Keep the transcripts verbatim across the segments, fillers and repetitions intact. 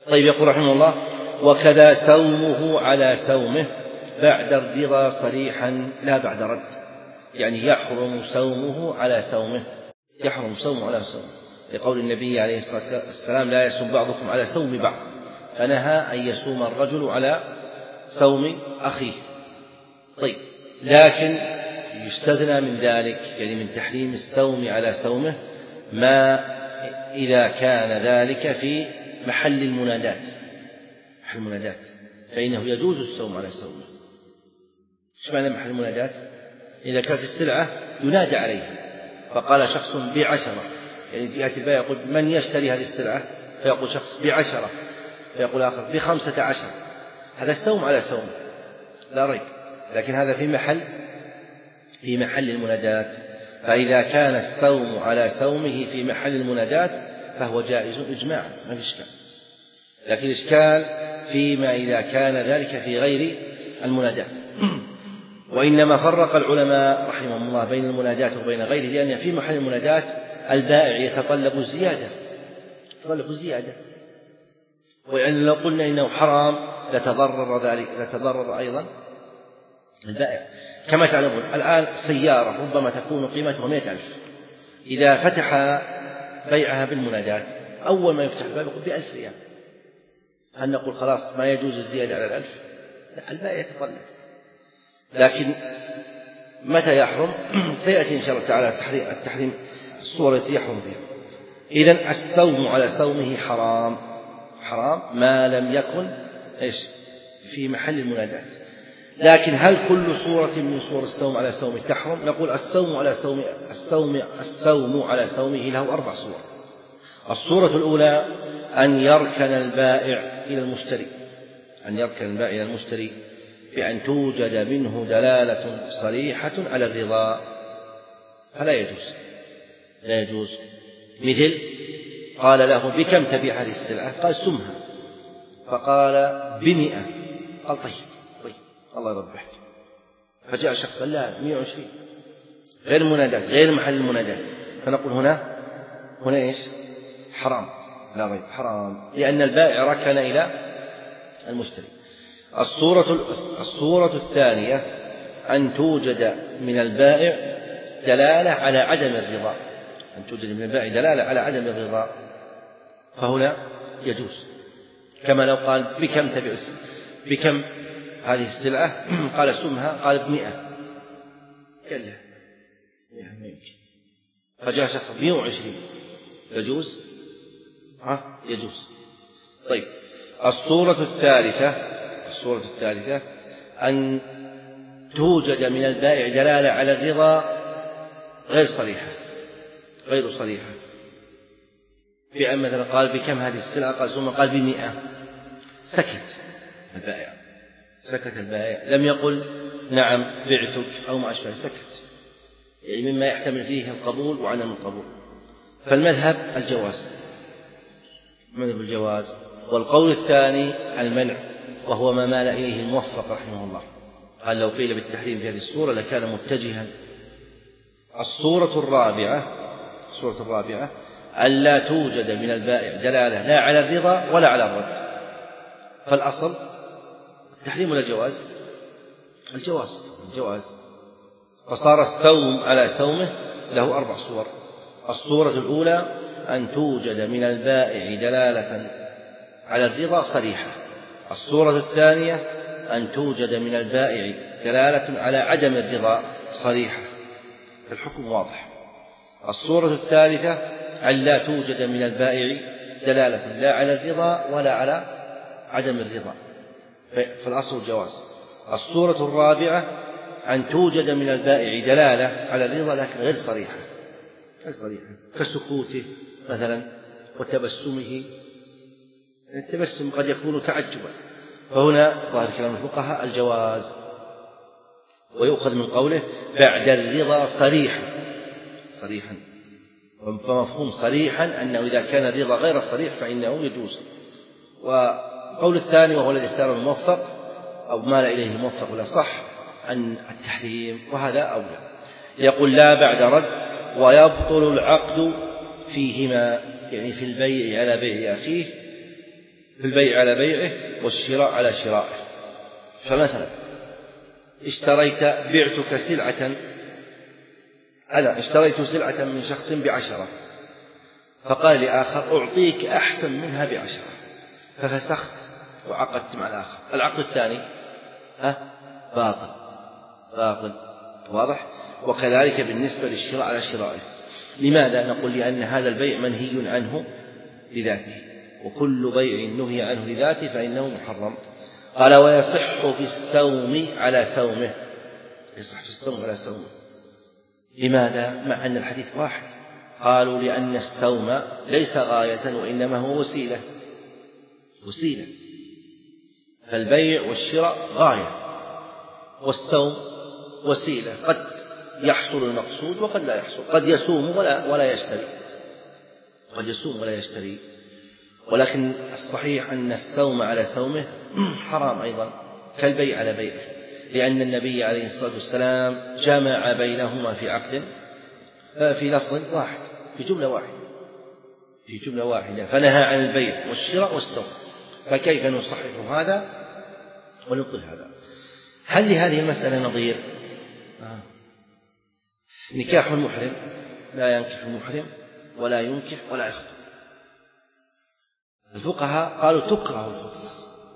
طيب يقول رحمه الله: وكذا سومه على سومه بعد الرضا صريحا لا بعد رد، يعني يحرم سومه على سومه، يحرم سومه على سومه، لقول النبي عليه الصلاة والسلام: لا يصوم بعضكم على سوم بعض، فنهى أن يصوم الرجل على سوم أخيه. طيب، لكن يستثنى من ذلك، يعني من تحريم السوم على سومه، ما إذا كان ذلك في محل المنادات، محل المنادات فإنه يجوز السوم على سومه. إيش معنى محل المنادات؟ إذا كانت السلعة ينادى عليها فقال شخص بعشرة، يعني يأتي البائع يقول: من يشتري هذه السلعة؟ فيقول شخص بعشرة، فيقول آخر بخمسة عشر، هذا السوم على سومه لا ريب، لكن هذا في محل في محل المنادات. فإذا كان السوم على سومه في محل المنادات فهو جائز إجماعا، ما في إشكال. لكن الإشكال فيما إذا كان ذلك في غير المنادات. وإنما فرق العلماء رحمهم الله بين المنادات وبين غيره، لأن في محل المنادات البائع يتطلب الزيادة، يتطلب الزيادة، وإن لو قلنا إنه حرام لتضرر ذلك، لتضرر أيضا البائع. كما تعلمون الآن سيارة ربما تكون قيمتها مئة ألف، إذا فتح بيعها بالمنادات أول ما يفتح الباب يقول بألف ريال، هل نقول خلاص ما يجوز الزيادة على الألف؟ لا، البائع يتطلب. لكن متى يحرم؟ سيأتي إن شاء الله تعالى التحريم, التحريم الصورة التي يحرم فيها. إذن السوم على سومه حرام، حرام ما لم يكن إيش في محل المنادات. لكن هل كل صورة من صور السوم على سومه تحرم؟ نقول السوم على سوم السوم السوم على سومه له أربع صور. الصورة الأولى أن يركن البائع إلى المشتري، أن يركن البائع إلى المشتري بأن توجد منه دلالة صريحة على الرضا، فلا يجوز، لا يجوز. مثل قال له: بكم تبيع هذه السلعة؟ قال: سمها. فقال: بمئة. قال: طيب طيب الله يربحك. فجاء شخص قال: لا، مئة وعشرين، غير منادات، غير محل المنادات. فنقول هنا هنا إيش؟ حرام، لا ريب، حرام، لأن البائع ركن إلى المشتري. الصورة الصورة الثانية أن توجد من البائع دلالة على عدم الرضا، أن توجد من البائع دلالة على عدم الرضا، فهنا يجوز. كما لو قال: بكم تبيع بكم هذه السلعة؟ قال: سمها. قال: بمئة. قال: لا، فجاء شخص مئة وعشرين، يجوز؟ ها يجوز. طيب، الصورة الثالثة الصورة الثالثة أن توجد من البائع دلالة على الرضا غير صريحة، غير صريحة، بأن مثلا قال: بكم هذه السلعة؟ قال: ثم قال: بمئة. سكت البائع، سكت البائع، لم يقل: نعم بعتك أو ما أشبه، سكت، يعني مما يحتمل فيه القبول وعدم القبول. فالمذهب الجواز، مذهب الجواز. والقول الثاني المنع، وهو ما مال إليه الموفق رحمه الله، قال: لو قيل بالتحريم في هذه الصورة لكان متجها. الصورة الرابعة الصورة الرابعة ألا توجد من البائع دلالة لا على الرضا ولا على الرد، فالأصل التحريم ولا الجواز؟ الجواز، الجواز. فصار السوم على سومه له أربع صور. الصورة الأولى أن توجد من البائع دلالة على الرضا صريحة. الصورة الثانية أن توجد من البائع دلالة على عدم الرضا صريحة، الحكم واضح. الصورة الثالثة أن لا توجد من البائع دلالة لا على الرضا ولا على عدم الرضا، فالأصل الجواز. الصورة الرابعة أن توجد من البائع دلالة على الرضا لكن غير صريحة، غير صريحة، كسكوته مثلا وتبسمه. التبسم قد يكون تعجبا، فهنا ظاهر كلام الفقهاء الجواز. ويؤخذ من قوله: بعد الرضا صريحا، صريحا، فمفهوم صريحا أنه إذا كان الرضا غير صريح فإنه يجوز. وقول الثاني وهو الذي اختاره الموفق أو مال إليه الموفق ولا صح أن التحريم، وهذا أولى. يقول: لا بعد رد، ويبطل العقد فيهما، يعني في البيع على بيع أخيه في البيع على بيعه والشراء على شرائه. فمثلا اشتريت بعتك سلعة أنا اشتريت سلعة من شخص بعشرة، فقال لآخر أعطيك أحسن منها بعشرة، ففسخت وعقدت مع الآخر. العقد الثاني ها باطل باطل واضح. وكذلك بالنسبة للشراء على شرائه. لماذا؟ نقول لأن هذا البيع منهي عنه لذاته، وكل بيع نهي عنه لذاته فإنه محرم. قال ويصح في السوم على سومه، يصح في السوم على سومه. لماذا؟ مع أن الحديث واحد. قالوا لأن السوم ليس غاية وإنما هو وسيلة وسيلة فالبيع والشراء غاية والسوم وسيلة، قد يحصل المقصود وقد لا يحصل، قد يسوم ولا, ولا يشتري قد يسوم ولا يشتري. ولكن الصحيح أن السوم على سومه حرام أيضا كالبيع على بيعه، لأن النبي عليه الصلاة والسلام جمع بينهما في عقد في لفظ واحد في جملة واحدة في جملة واحدة فنهى عن البيع والشراء والسوم. فكيف نصحح هذا ونبطل هذا؟ هل لهذه المسألة نظير؟ آه. نكاح المحرم لا ينكح المحرم ولا ينكح ولا يخطب. الفقهاء قالوا تكره الخطبة،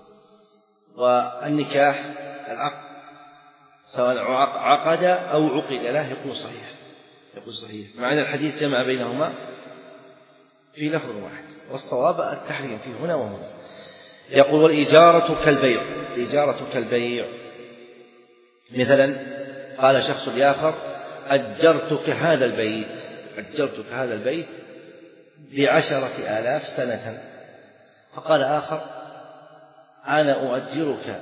والنكاح العقد سواء عقد أو عقد له يكون صحيح يكون صحيح مع أن الحديث جمع بينهما في لفظ واحد، والصواب التحريم فيه هنا وهنا. يقول والإجارة كالبيع، الإجارة كالبيع مثلا قال شخص لآخر أجرتك هذا البيت أجرتك هذا البيت بعشرة آلاف سنة، فقال آخر أنا أؤجرك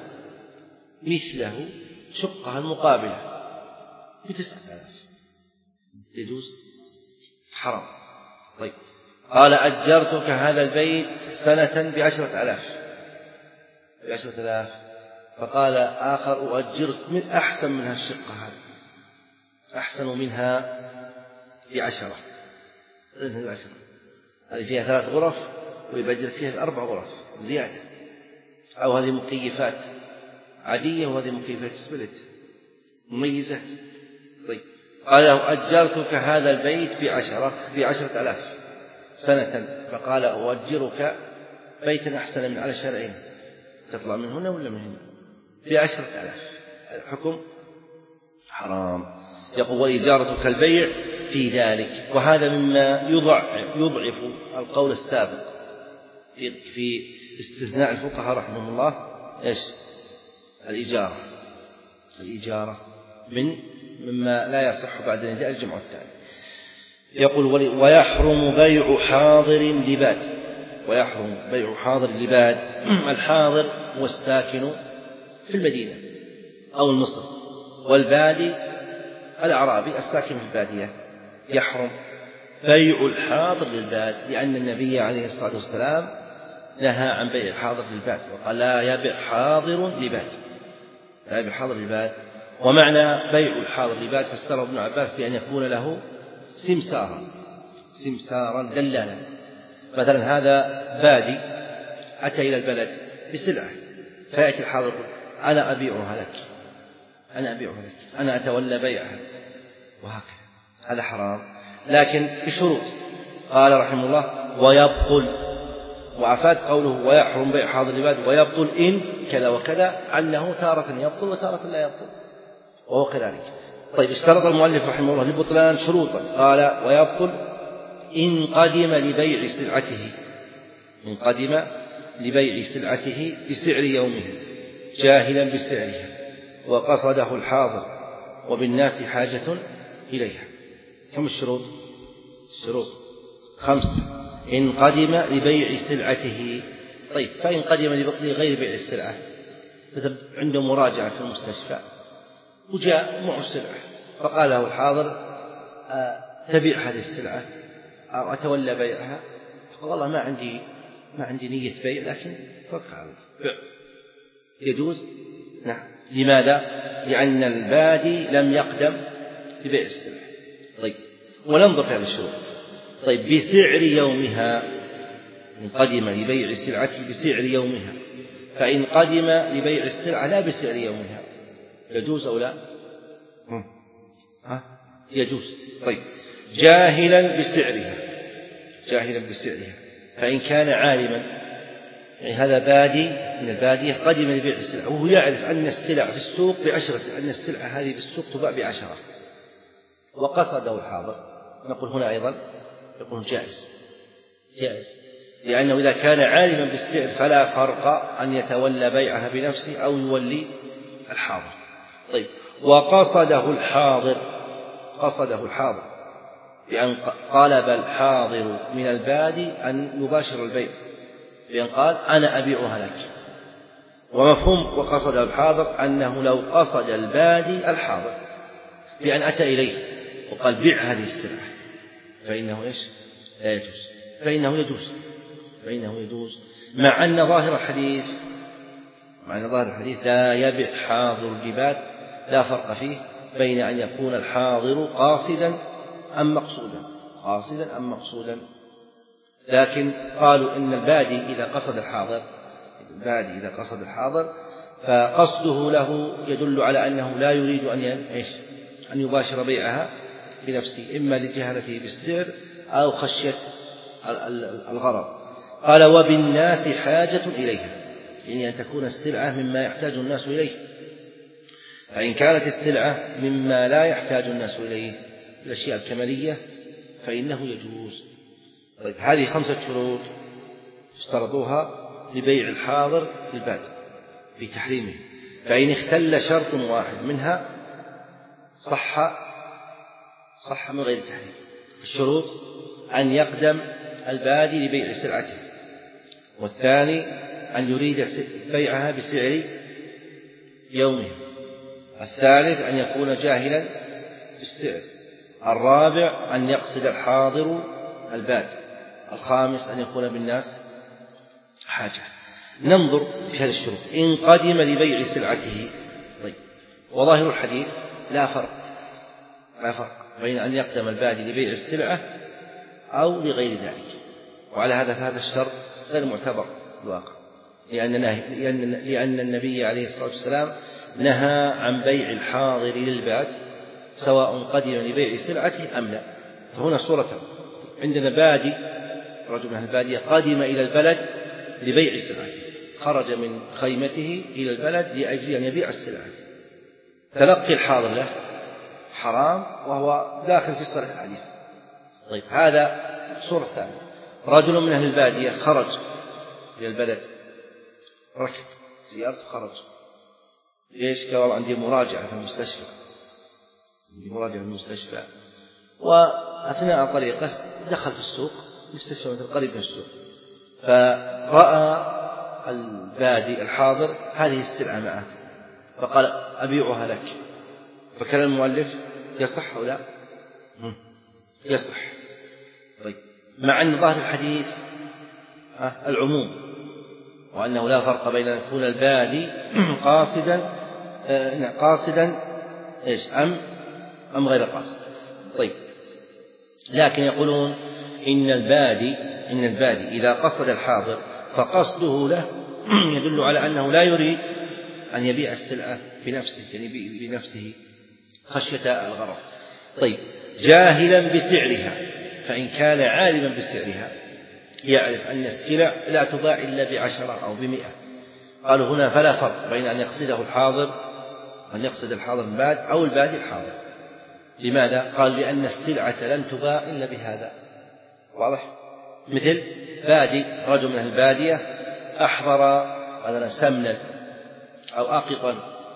مثله شقها المقابلة بتسعة آلاف، يجوز؟ حرام. طيب قال أجرتك هذا البيت سنة بعشرة آلاف بعشرة آلاف فقال آخر أؤجرك من أحسن منها الشقة هذه أحسن منها بعشرة بعشرة هذه فيها ثلاث غرف ويبجر فيها أربع غرف زيادة، أو هذه مكيفات عادية وهذه مكيفات سبلت مميزة. طيب قال له أجرتك هذا البيت بعشرة بعشرة آلاف سنة، فقال أؤجرك بيتا أحسن من على شارعين تطلع من هنا ولا من هنا بعشرة آلاف. الحكم حرام. يقول وإجارة كالبيع في ذلك، وهذا مما يضعف, يضعف القول السابق في استثناء الفقهاء رحمهم الله إيش الإجارة الإجارة من مما لا يصح بعد نداء الجمع الثاني. يقول ويحرم بيع حاضر لباد، ويحرم بيع حاضر لباد. الحاضر هو الساكن في المدينة أو المصر، والبادي الأعرابي الساكن في البادية. يحرم بيع الحاضر للباد، لأن النبي عليه الصلاة والسلام نهى عن بيع الحاضر للباد وقال لا يبيع حاضر لباد لا يبيع حاضر للباد. ومعنى بيع الحاضر للباد فسره ابن عباس بأن يكون له سمسارا سمسارا دلالا. مثلا هذا بادي أتى إلى البلد بسلعة، فيأتي الحاضر يقول أنا أبيعها لك أنا أبيعها لك أنا أتولى بيعها، وهكذا. هذا حرام لكن بشروط. قال رحمه الله ويبطل، وعفات قوله ويحرم بيع حاضر العباد ويبطل إن كذا وكذا، أنه تارة يبطل وتارة لا يبطل، وهو كذلك. طيب اشترط المؤلف رحمه الله للبطلان شروطا، قال ويبطل إن قدم لبيع سلعته إن قدم لبيع سلعته بسعر يومه جاهلا بسعرها وقصده الحاضر وبالناس حاجة إليها. كم الشروط؟ الشروط خمسة. إن قدم لبيع سلعته، طيب فإن قدم لغير بيع السلعة، مثل عنده مراجعة في المستشفى وجاء معه السلعة فقال له الحاضر تبيع هذه السلعة أو أتولى بيعها، فقال والله ما عندي ما عندي نية بيع لكن توقع على بيع، يجوز؟ نعم. لماذا؟ لأن البادي لم يقدم لبيع السلعة. طيب وننظر في هذه الشروط. طيب بسعر يومها إن قدم لبيع السلعة بسعر يومها. فإن قدم لبيع السلعة لا بسعر يومها يجوز أو لا؟ ها؟ يجوز. طيب جاهلا بسعرها جاهلا بسعرها فإن كان عالما، يعني هذا بادي من البادية قدم لبيع السلعة وهو يعرف أن السلع في السوق بعشرة، أن السلعة هذه في السوق تباع بعشرة، وقصده الحاضر، نقول هنا أيضا يقول جائز جائز لأنه إذا كان عالما بالسعر فلا فرق أن يتولى بيعها بنفسه أو يولي الحاضر. طيب وقصده الحاضر قصده الحاضر بأن طلب الحاضر من البادي أن يباشر البيع، بأن قال أنا أبيعها لك. ومفهوم وقصده الحاضر أنه لو قصد البادي الحاضر بأن أتى إليه وقال بيع هذه السلعة فإنه إيش؟ لا يجوز فإنه يجوز فإنه يجوز مع أن ظاهر الحديث مع أن ظاهر الحديث لا يبيع حاضر الجبال، لا فرق فيه بين أن يكون الحاضر قاصدا أم مقصودا قاصدا أم مقصودا. لكن قالوا إن البادي إذا قصد الحاضر البادي إذا قصد الحاضر فقصده له يدل على أنه لا يريد أن إيش أن يباشر بيعها بنفسه، إما لجهالته بالسعر أو خشية الغرض. قال وبالناس حاجة إليها، يعني أن تكون السلعة مما يحتاج الناس إليه. فإن كانت السلعة مما لا يحتاج الناس إليه الأشياء الكمالية فإنه يجوز. طيب هذه خمسة شروط اشترطوها لبيع الحاضر للبادي في تحريمه، فإن اختل شرط واحد منها صح صح من غير تحريم. الشروط أن يقدم البادي لبيع سلعته، والثاني أن يريد بيعها بسعر يومه، الثالث أن يكون جاهلا بالسعر، الرابع أن يقصد الحاضر البادي، الخامس أن يكون بالناس حاجة. ننظر في هذه الشروط. إن قدم لبيع سلعته، طيب وظاهر الحديث لا فرق لا فرق بين أن يقدم البادي لبيع السلعة أو لغير ذلك، وعلى هذا فهذا الشرط غير معتبر الواقع، لأن, لأن, لأن النبي عليه الصلاة والسلام نهى عن بيع الحاضر للباد سواء قدم لبيع سلعته أم لا. فهنا صورة عندنا بادي رجل من البادية قدم إلى البلد لبيع سلعته، خرج من خيمته إلى البلد لأجل أن يبيع السلعة، تلقي الحاضر له حرام وهو داخل في صريح الحديث. طيب هذا صورة ثانية، رجل من أهل البادية خرج إلى البلد، ركب سيارته خرج، ليش؟ قال عندي مراجعة في المستشفى عندي مراجعة في المستشفى وأثناء طريقه دخل في السوق، المستشفى مثل قريب من السوق، فرأى البادي الحاضر هذه السلعة معه فقال أبيعها لك. فكان المؤلف يصح أو لا؟ يصح. طيب مع أن ظاهر الحديث العموم وأنه لا فرق بين أن يكون البادي قاصدا قاصدا إيش أم أم غير قاصد. طيب لكن يقولون إن البادي إن البادي إذا قصد الحاضر فقصده له يدل على أنه لا يريد أن يبيع السلعة بنفسه، يعني بنفسه خشية الغرض. طيب جاهلا بسعرها، فإن كان عالما بسعرها يعرف أن السلع لا تباع إلا بعشرة أو بمئة، قالوا هنا فلا فرق بين أن يقصده الحاضر أن يقصد الحاضر الباد أو البادي الحاضر. لماذا؟ قال لأن السلعة لن تباع إلا بهذا. واضح؟ مثل بادي رجل من البادية أحضر مثلا سمنا أو أقطا،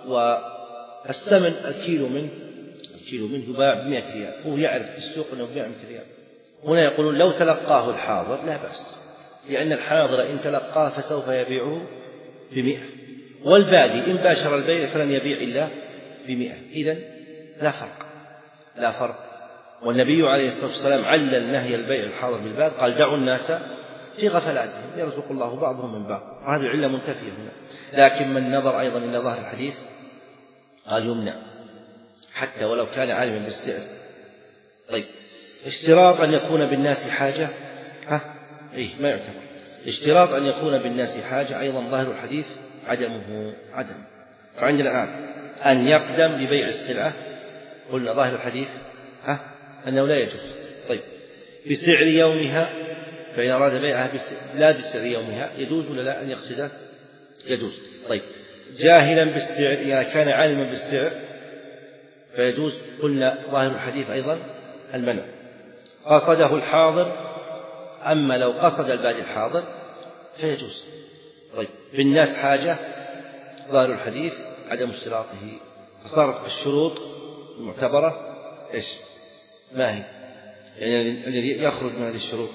والسمن الكيلو منه الكيلو منه يباع بمئة ريال، هو يعرف في السوق أنه يباع بمئة ريال. هنا يقولون لو تلقاه الحاضر لا بأس، لأن الحاضر إن تلقاه فسوف يبيعه بمئة، والبادي إن باشر البيع فلن يبيع إلا بمئة. إذن لا فرق لا فرق والنبي عليه الصلاة والسلام علل نهي البيع الحاضر بالباد، قال دعوا الناس في غفلاتهم يرزق الله بعضهم من بعض، وهذه العلة منتفية هنا. لكن من نظر أيضا إلى ظاهر الحديث قال يمنع حتى ولو كان عالما بالسعر. طيب اشتراط أن يكون بالناس حاجة، ها إيه ما يعتبر. اشتراط أن يكون بالناس حاجة أيضا ظاهر الحديث عدمه عدم. فعندنا الآن أن يقدم ببيع السلعة، قلنا ظاهر الحديث ها أنه لا يجوز. طيب بسعر يومها، فإن أراد بيعها لا بسعر يومها يجوز ولا لا أن يقصده؟ يجوز. طيب جاهلا بالسعر، إذا كان عالما بالسعر فيجوز، قلنا ظاهر الحديث أيضا المنع. قصده الحاضر، أما لو قصد البادئ الحاضر فيجوز. طيب بالناس حاجة، ظاهر الحديث عدم اشتراطه. فصارت الشروط المعتبرة إيش؟ ما هي؟ يعني الذي يخرج من هذه الشروط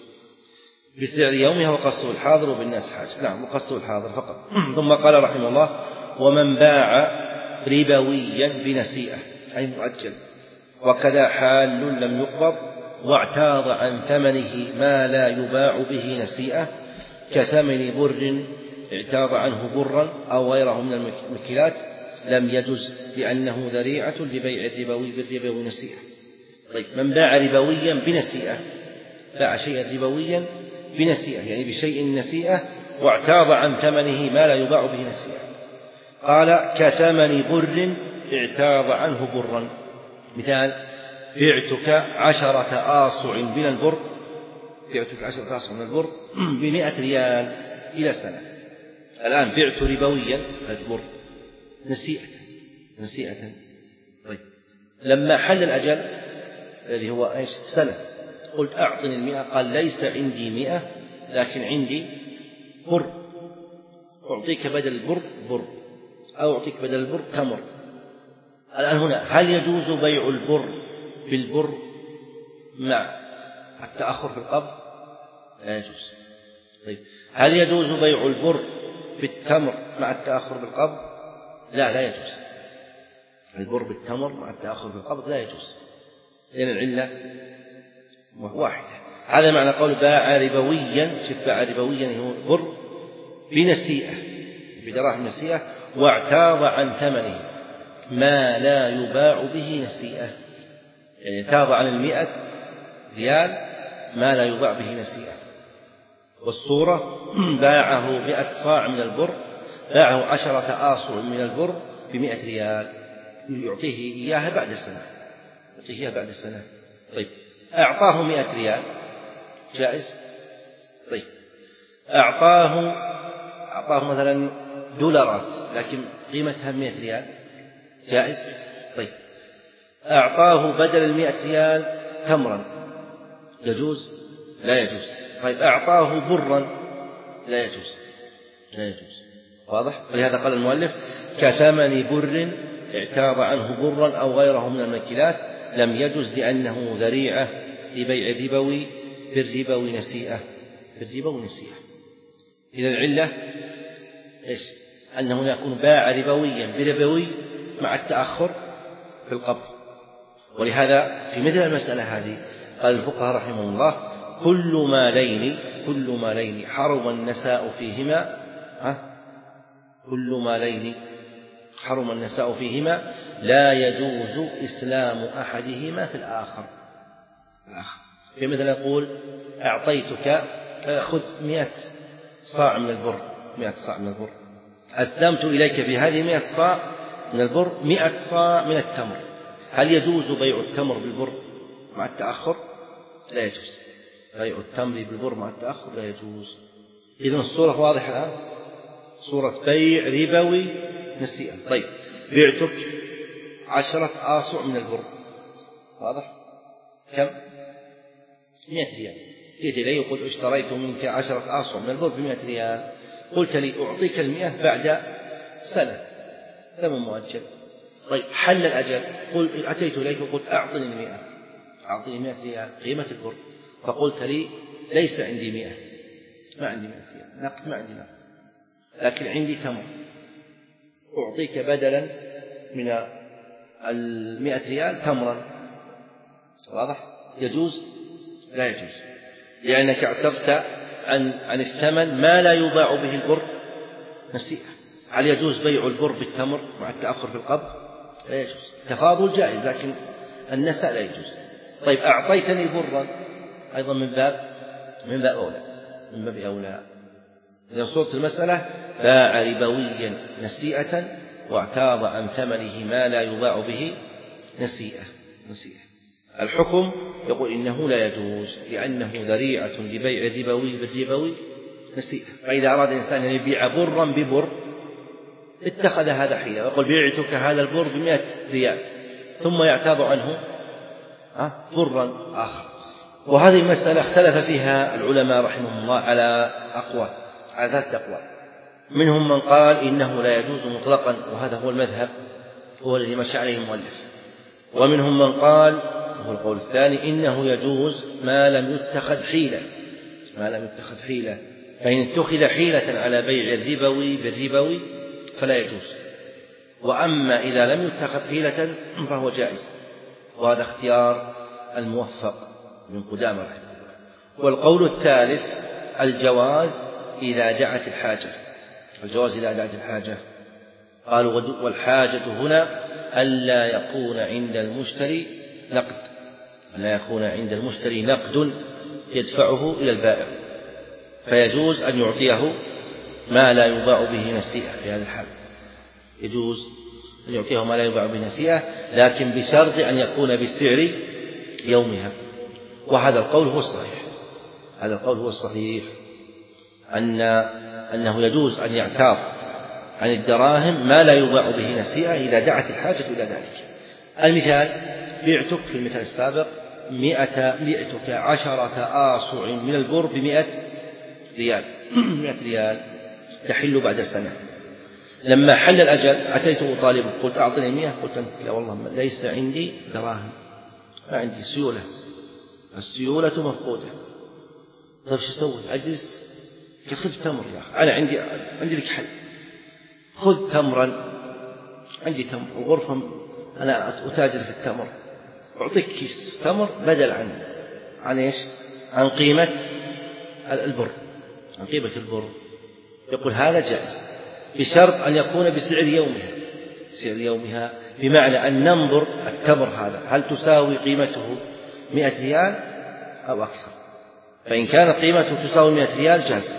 بسعر يومها وقصده الحاضر وبالناس حاجة. نعم، وقصده الحاضر فقط. ثم قال رحمه الله: ومن باع ربويا بنسيئة أي مؤجل، وكذا حال لم يقبض، واعتاض عن ثمنه ما لا يباع به نسيئة، كثمن بر اعتاض عنه برا أو غيره من المكيلات، لم يجز لأنه ذريعة لبيع الربوي بالربوي نسيئة. طيب من باع ربويا بنسيئة، باع شيئا ربويا بنسيئة يعني بشيء نسيئة، واعتاض عن ثمنه ما لا يباع به نسيئة. قال: كثمن بر اعتاض عنه برا. مثال: بعتك عشرة آصع من البر، بعتك عشرة آصع من البر بمئة ريال إلى سنة. الآن بعت ربويا البر نسيئة نسيئة. طيب لما حل الأجل الذي هو إيش؟ سنة، قلت أعطني المئة، قال: ليس عندي مئة لكن عندي بر، أعطيك بدل البر بر، أو أعطيك بدل البر تمر. الآن هنا هل يجوز بيع البر بالبر مع التأخر في القبض؟ لا يجوز. طيب هل يجوز بيع البر بالتمر مع التأخر بالقبض؟ لا لا يجوز. البر بالتمر مع التأخر بالقبض لا يجوز، لأن العلة واحدة. هذا معنى قول باع ربويا. شوف، باع ربويا هو بر بنسيئة، بدراهم نسيئة، واعتاض عن ثمنه ما لا يباع به نسيئة، يعني اعتاض عن المئة ريال ما لا يباع به نسيئة. والصورة باعه مئة صاع من البر، باعه عشرة آصع من البر بمئة ريال، يعطيه إياها بعد سنة، يعطيه إياها بعد سنة. طيب أعطاه مئة ريال جائز. طيب أعطاه أعطاه مثلا دولارات لكن قيمتها مئة ريال جائز. طيب أعطاه بدل المئة ريال تمرا يجوز؟ لا يجوز. طيب أعطاه برا؟ لا يجوز لا يجوز. واضح؟ ولهذا قال المؤلف: كثمن بر اعتاض عنه برا أو غيره من المكيلات، لم يجوز لأنه ذريعة لبيع الربوي بالربوي نسيئة، بالربوي نسيئة. إذا العلة إيش؟ أن هنا يكون باع ربويا بربوي مع التأخر في القبض. ولهذا في مثل المسألة هذه قال الفقهاء رحمهم الله: كل مالين كل مالين حرم النساء فيهما ها كل مالين حرم النساء فيهما لا يجوز إسلام أحدهما في الآخر. الآخر في مثل يقول: أعطيتك خذ مئة صاع من البر، مئة صاع من البر، أسلمت إليك بهذه مئة صاع من البر مئة صاع من التمر، هل يجوز بيع التمر بالبر مع التأخر؟ لا يجوز. بيع التمر بالبر مع التأخر لا يجوز. إذن الصورة واضحة الآن، صورة بيع ربوي نسيئة. طيب بعتك عشرة آصع من البر، واضح؟ كم؟ مئة ريال. جئت إلي وقلت: اشتريت منك عشرة آصع من البر بمئة ريال، قلت لي: أعطيك المئة بعد سنة، ثمن مؤجل. طيب حل الأجل، قل أتيت إليك وقلت: أعطني المئة، أعطني مئة ريال قيمة البر، فقلت لي: ليس عندي مئة، ما عندي مئة ريال نقد، ما عندي نقد، لكن عندي تمر، أعطيك بدلا من المئة ريال تمرا. واضح؟ يجوز؟ لا يجوز، لأنك اعتقدت عن عن الثمن ما لا يباع به البر نسيئة. هل يجوز بيع البر بالتمر مع التأخر في القبض؟ لا يجوز. تفاضل جائز لكن النساء لا يجوز. طيب أعطيتني برا، أيضا من باب من باب أولى، من باب أولى. إذا صورة المسألة باع ربويا نسيئة واعتاض عن ثمنه ما لا يباع به نسيئة نسيئة. الحكم يقول إنه لا يجوز لأنه ذريعة لبيع الربوي بالربوي نسيئة. فإذا أراد الإنسان أن يبيع برا ببر اتخذ هذا حيلة ويقول بعتك هذا البر بمئة ريال ثم يعتاض عنه برا آخر. وهذه المسألة اختلف فيها العلماء رحمهم الله على أقوال، على ذات أقوال. منهم من قال إنه لا يجوز مطلقا، وهذا هو المذهب، هو الذي مشى عليه المؤلف. ومنهم من قال، وهو القول الثاني، إنه يجوز ما لم يتخذ حيلة، ما لم يتخذ حيلة، فإن اتخذ حيلة على بيع الربوي بالربوي فلا يجوز، وأما إذا لم يتخذ حيلة فهو جائز. وهذا اختيار الموفق من قدامى رحمه الله. والقول الثالث الجواز إذا دعت الحاجة، الجواز إذا دعت الحاجة. قالوا والحاجة هنا ألا يكون عند المشتري نقد، ألا يكون عند المشتري نقد يدفعه إلى البائع، فيجوز أن يعطيه ما لا يباع به نسيئة. في هذا الحال يجوز أن يعطيه ما لا يباع به نسيئة، لكن بشرط أن يكون بالسعر يومها. وهذا القول هو الصحيح، هذا القول هو الصحيح، أن أنه يجوز أن يعتاض عن الدراهم ما لا يباع به نسيئة إذا دعت الحاجة إلى ذلك. المثال: بعتك في المثال السابق مئة بعتك عشرة آصع من البر بمئة ريال مئة ريال تحل بعد سنة. لما حل الأجل أتيت أطالبك، قلت أعطني مئة، قلت أنت لا والله ليس عندي دراهم، ما عندي سيولة، السيولة مفقودة. طيب شو أسوي؟ أجلس؟ خذ تمر يا أخي، أنا عندي عندي لك حل، خذ تمرا، عندي تمر وغرفة أنا أتاجر في التمر، أعطيك كيس تمر بدل عن عن إيش؟ عن قيمة البر، عن قيمة البر. يقول هذا جائز بشرط أن يكون بسعر يومها، سعر يومها بمعنى أن ننظر التمر هذا هل تساوي قيمته مئة ريال أو أكثر، فإن كانت قيمته تساوي مئة ريال جاز.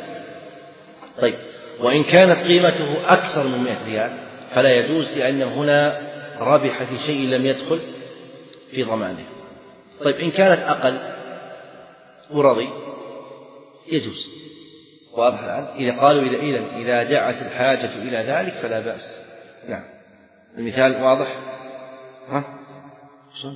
طيب وإن كانت قيمته أكثر من مئة ريال فلا يجوز، لأن هنا ربح في شيء لم يدخل في ضمانه. طيب إن كانت أقل ورضي يجوز. واضح الآن؟ إذا قالوا إذا إذا إذا دعت الحاجة إلى ذلك فلا بأس. نعم، المثال واضح؟ ها؟ شو؟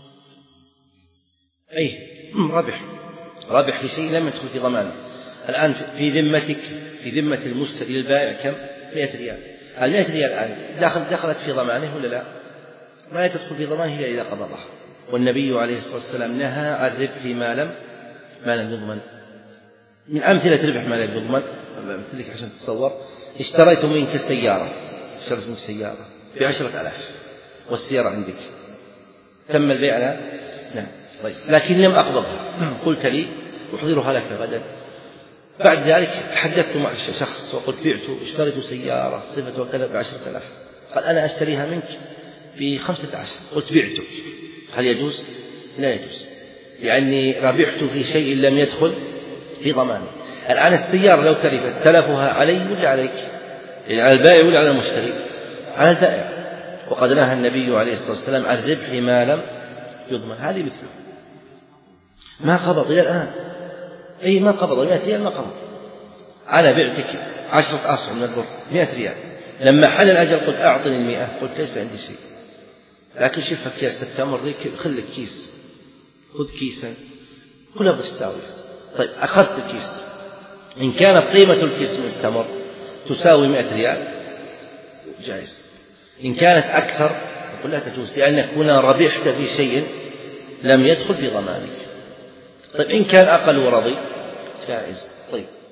أي ربح ربح في شيء لم يدخل في ضمانه. الآن في ذمتك، في ذمة المشتري للبائع كم؟ مئة ريال. المئة ريال الآن دخل دخلت في ضمانه ولا لا؟ ما تدخل في ضمانه إلا إذا قبضها. والنبي عليه الصلاة والسلام نهى عن ربح ما لم ما لم يضمن. من أمثلة ربح ما لم يضمن مثلك عشان تتصور: اشتريت منك سيارة، اشتريت منك سيارة بعشرة آلاف والسيارة عندك، تم البيع لا؟ نعم. طيب لكن لم أقبضها، قلت لي أحضرها لك غدا. بعد ذلك تحدثت مع شخص وقلت بعت اشتريت سيارة صفة وكذا بعشرة آلاف، قال أنا أشتريها منك بخمسة عشر، قلت بعتك، هل يجوز؟ لا يجوز، لأني ربحت في شيء لم يدخل في ضماني. الآن السيارة لو تلفت تلفها علي ولا عليك؟ يعني على البائع ولا على المشتري؟ على البائع. وقد نهى النبي عليه الصلاة والسلام عن ربح ما لم يضمن. هذه مثله ما قبض إلى الآن، أي ما قبض مئة ريال، ما قبض. أنا بعتك عشرة آصع من البر مئة ريال، لما حل الأجل قلت أعطني المئة، قلت ليس عندي شيء، لكن شوف أكياس التمر ذيك، خلك كيس، خذ كيسا كلها بتساوي. طيب أخذت الكيس، إن كانت قيمة الكيس من التمر تساوي مئة ريال جائز، إن كانت أكثر أقول لا تجوز، لأنك هنا ربحت في شيء لم يدخل في ضمانك. طيب إن كان أقل ورضي جائز. طيب